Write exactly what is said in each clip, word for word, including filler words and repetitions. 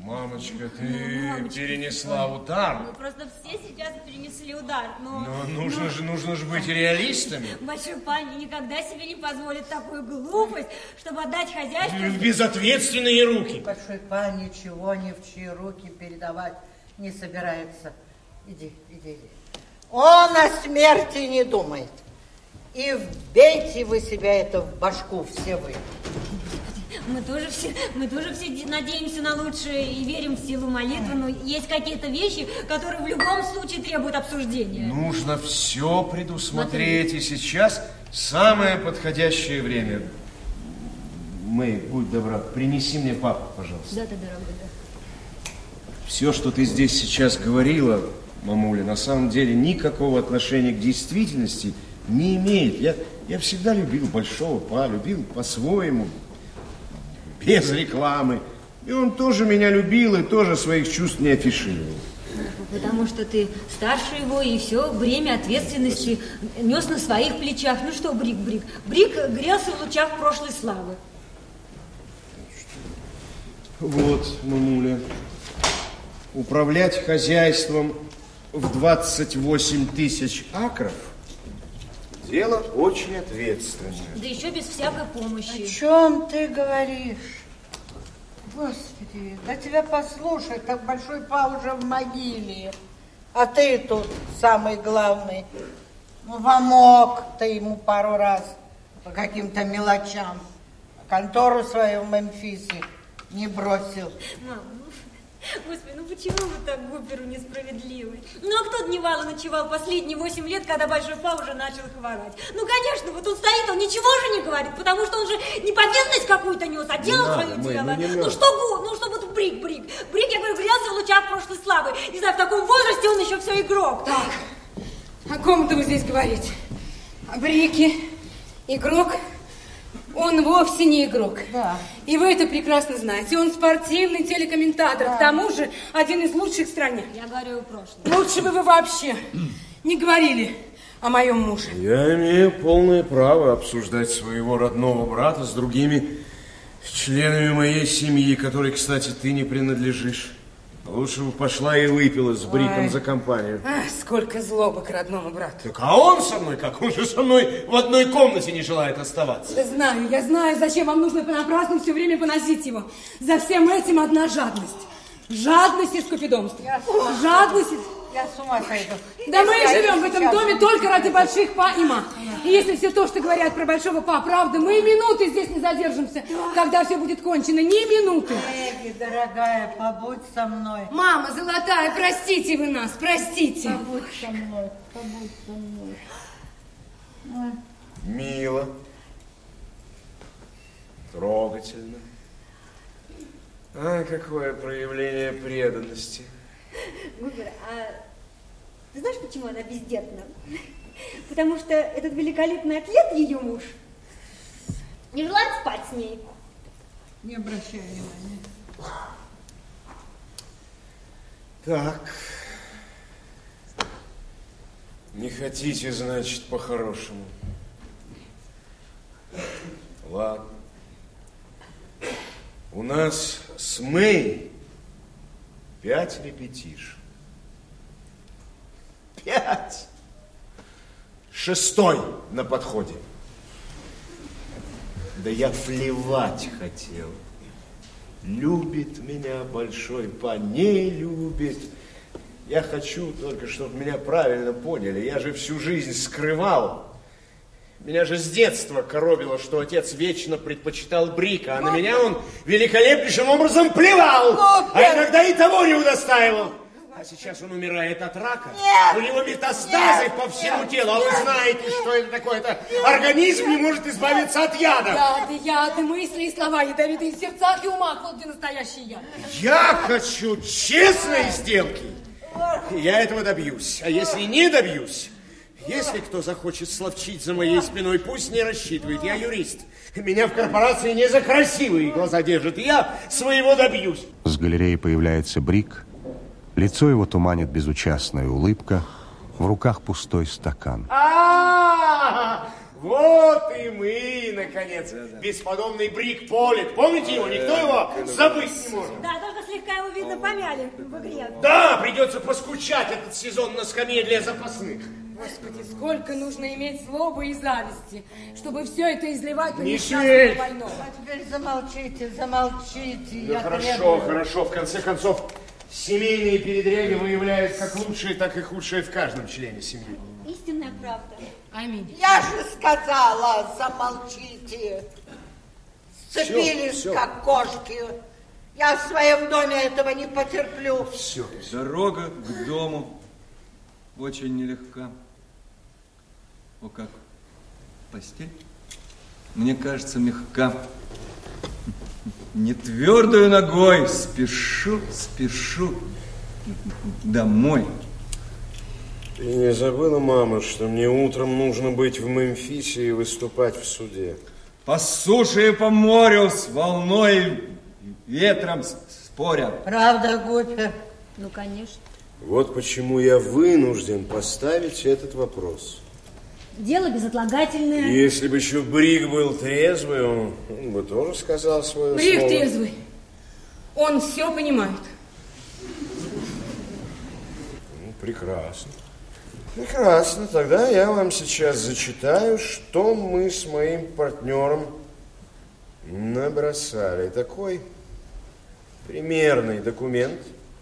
Мамочка, ты Мамочка, перенесла ты... удар. Ну, просто все сейчас перенесли удар, но... Но нужно, но... Же, нужно же быть реалистами. Большой пан никогда себе не позволит такую глупость, чтобы отдать хозяйство... В безответственные руки. Большой пан ничего ни в чьи руки передавать не собирается. Иди, иди, иди. Он о смерти не думает. И вбейте вы себя это в башку, все вы. Мы тоже все, мы тоже все надеемся на лучшее и верим в силу молитвы, но есть какие-то вещи, которые в любом случае требуют обсуждения. Нужно все предусмотреть, Смотри. И сейчас самое подходящее время. Мэй, будь добра, принеси мне папу, пожалуйста. Да, да, дорогой, да. Все, что ты здесь сейчас говорила, мамуля, на самом деле никакого отношения к действительности не имеет. Я, я всегда любил большого па, любил по-своему, без рекламы. И он тоже меня любил и тоже своих чувств не афишировал. Потому что ты старше его, и все бремя ответственности нес на своих плечах. Ну что, Брик, Брик? Брик грелся в лучах прошлой славы. Вот, мамуля, управлять хозяйством в двадцать восемь тысяч акров дело очень ответственное. Да еще без всякой помощи. О чем ты говоришь? Господи, да тебя послушай, как большой па уже в могиле. А ты тут самый главный. Ну, помог ты ему пару раз по каким-то мелочам. Контору свою в Мемфисе не бросил. Мам, ну, Господи, ну почему вы так к оперу несправедливы? Ну а кто дневал и ночевал последние восемь лет, когда большой па уже начал хворать? Ну, конечно, вот он стоит, он ничего же не говорит, потому что он же не повинность какую-то нес, а делал свое дело. Ну, ну что, ну что вот Брик, Брик. Брик, я говорю, грелся в лучах прошлой славы. Не знаю, в таком возрасте он еще все игрок. Так, о ком-то вы здесь говорите? О Брике? Игрок? Он вовсе не игрок. Да. И вы это прекрасно знаете. Он спортивный телекомментатор. Да. К тому же один из лучших в стране. Я говорю о прошлом. Лучше бы вы вообще не говорили о моем муже. Я имею полное право обсуждать своего родного брата с другими членами моей семьи, которой, кстати, ты не принадлежишь. Лучше бы пошла и выпила с Бриком Ой. за компанию. Ах, сколько злобы к родному брату. Так а он со мной как? Он же со мной в одной комнате не желает оставаться. Да знаю, я знаю, зачем вам нужно понапрасну все время поносить его. За всем этим одна жадность. Жадность и скупидомство. Жадность и... Я с ума сойду. Да мы и живем в этом доме только ради больших па и ма. И если все то, что говорят про большого па, правда, мы и минуты здесь не задержимся, когда все будет кончено. Ни минуты. Эги, дорогая, побудь со мной. Мама золотая, простите вы нас, простите. Побудь со мной, побудь со мной. Ой. Мило. Трогательно. А, какое проявление преданности. Губер, а ты знаешь, почему она бездетна? Потому что этот великолепный атлет, ее муж, не желает спать с ней. Не обращай внимания. Так. Не хотите, значит, по-хорошему. Ладно. У нас с Мэй пять репетишн. Пять. Шестой на подходе. Да я плевать хотел. Любит меня большой па, не любит. Я хочу только, чтобы меня правильно поняли. Я же всю жизнь скрывал. Меня же с детства коробило, что отец вечно предпочитал Брика, а на меня он великолепнейшим образом плевал, а иногда и того не удостаивал. А сейчас он умирает от рака. Нет, у него метастазы нет, по всему нет, телу. А вы знаете, что это такое? Это организм не может избавиться от яда. Яды, яды, мысли и слова ядовитые в сердцах и умах. Вот где настоящий яд. Я хочу честной сделки. Я этого добьюсь. А если не добьюсь, если кто захочет словчить за моей спиной, пусть не рассчитывает. Я юрист. Меня в корпорации не за красивые глаза держат. Я своего добьюсь. С галереи появляется Брик. Лицо его туманит безучастная улыбка, в руках пустой стакан. А, Вот и мы, наконец. Да, да. Бесподобный Брик Полит. Помните его? Никто его забыть не может. Да, только слегка его, видно, помяли в игре. Да, придется поскучать этот сезон на скамье для запасных. Господи, сколько нужно иметь злобы и зависти, чтобы все это изливать на не несчастного больного. А теперь замолчите, замолчите. Да я хорошо, требую. хорошо. В конце концов, семейные передряги выявляют как лучшие, так и худшие в каждом члене семьи. Истинная правда. Аминь. Я же сказала, замолчите. Сцепились, все, все. как кошки. Я в своем доме этого не потерплю. Все. Дорога к дому очень нелегка. О, как постель, мне кажется, мягка. Не твердою ногой спешу, спешу домой. Ты не забыла, мама, что мне утром нужно быть в Мемфисе и выступать в суде? По суше и по морю, с волной, ветром споря. Правда, Гупер? Ну, конечно. Вот почему я вынужден поставить этот вопрос. Дело безотлагательное. Если бы еще Брик был трезвый, он, он бы тоже сказал свое Брик слово. трезвый. Он все понимает. Ну, прекрасно. Прекрасно. Тогда я вам сейчас зачитаю, что мы с моим партнером набросали. Такой примерный документ.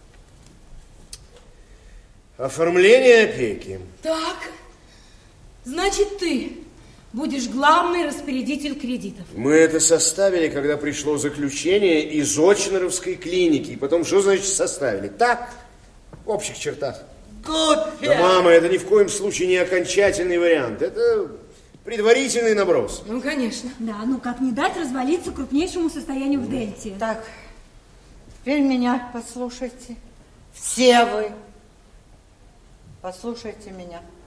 Оформление опеки. Так, значит, ты будешь главный распорядитель кредитов. Мы это составили, когда пришло заключение из Очнеровской клиники. И потом, что значит составили? Так, в общих чертах. Гупер! Да, мама, это ни в коем случае не окончательный вариант. Это предварительный наброс. Ну, конечно. Да, ну как не дать развалиться крупнейшему состоянию в Дельте? Так, теперь меня послушайте. Все вы. Послушайте меня.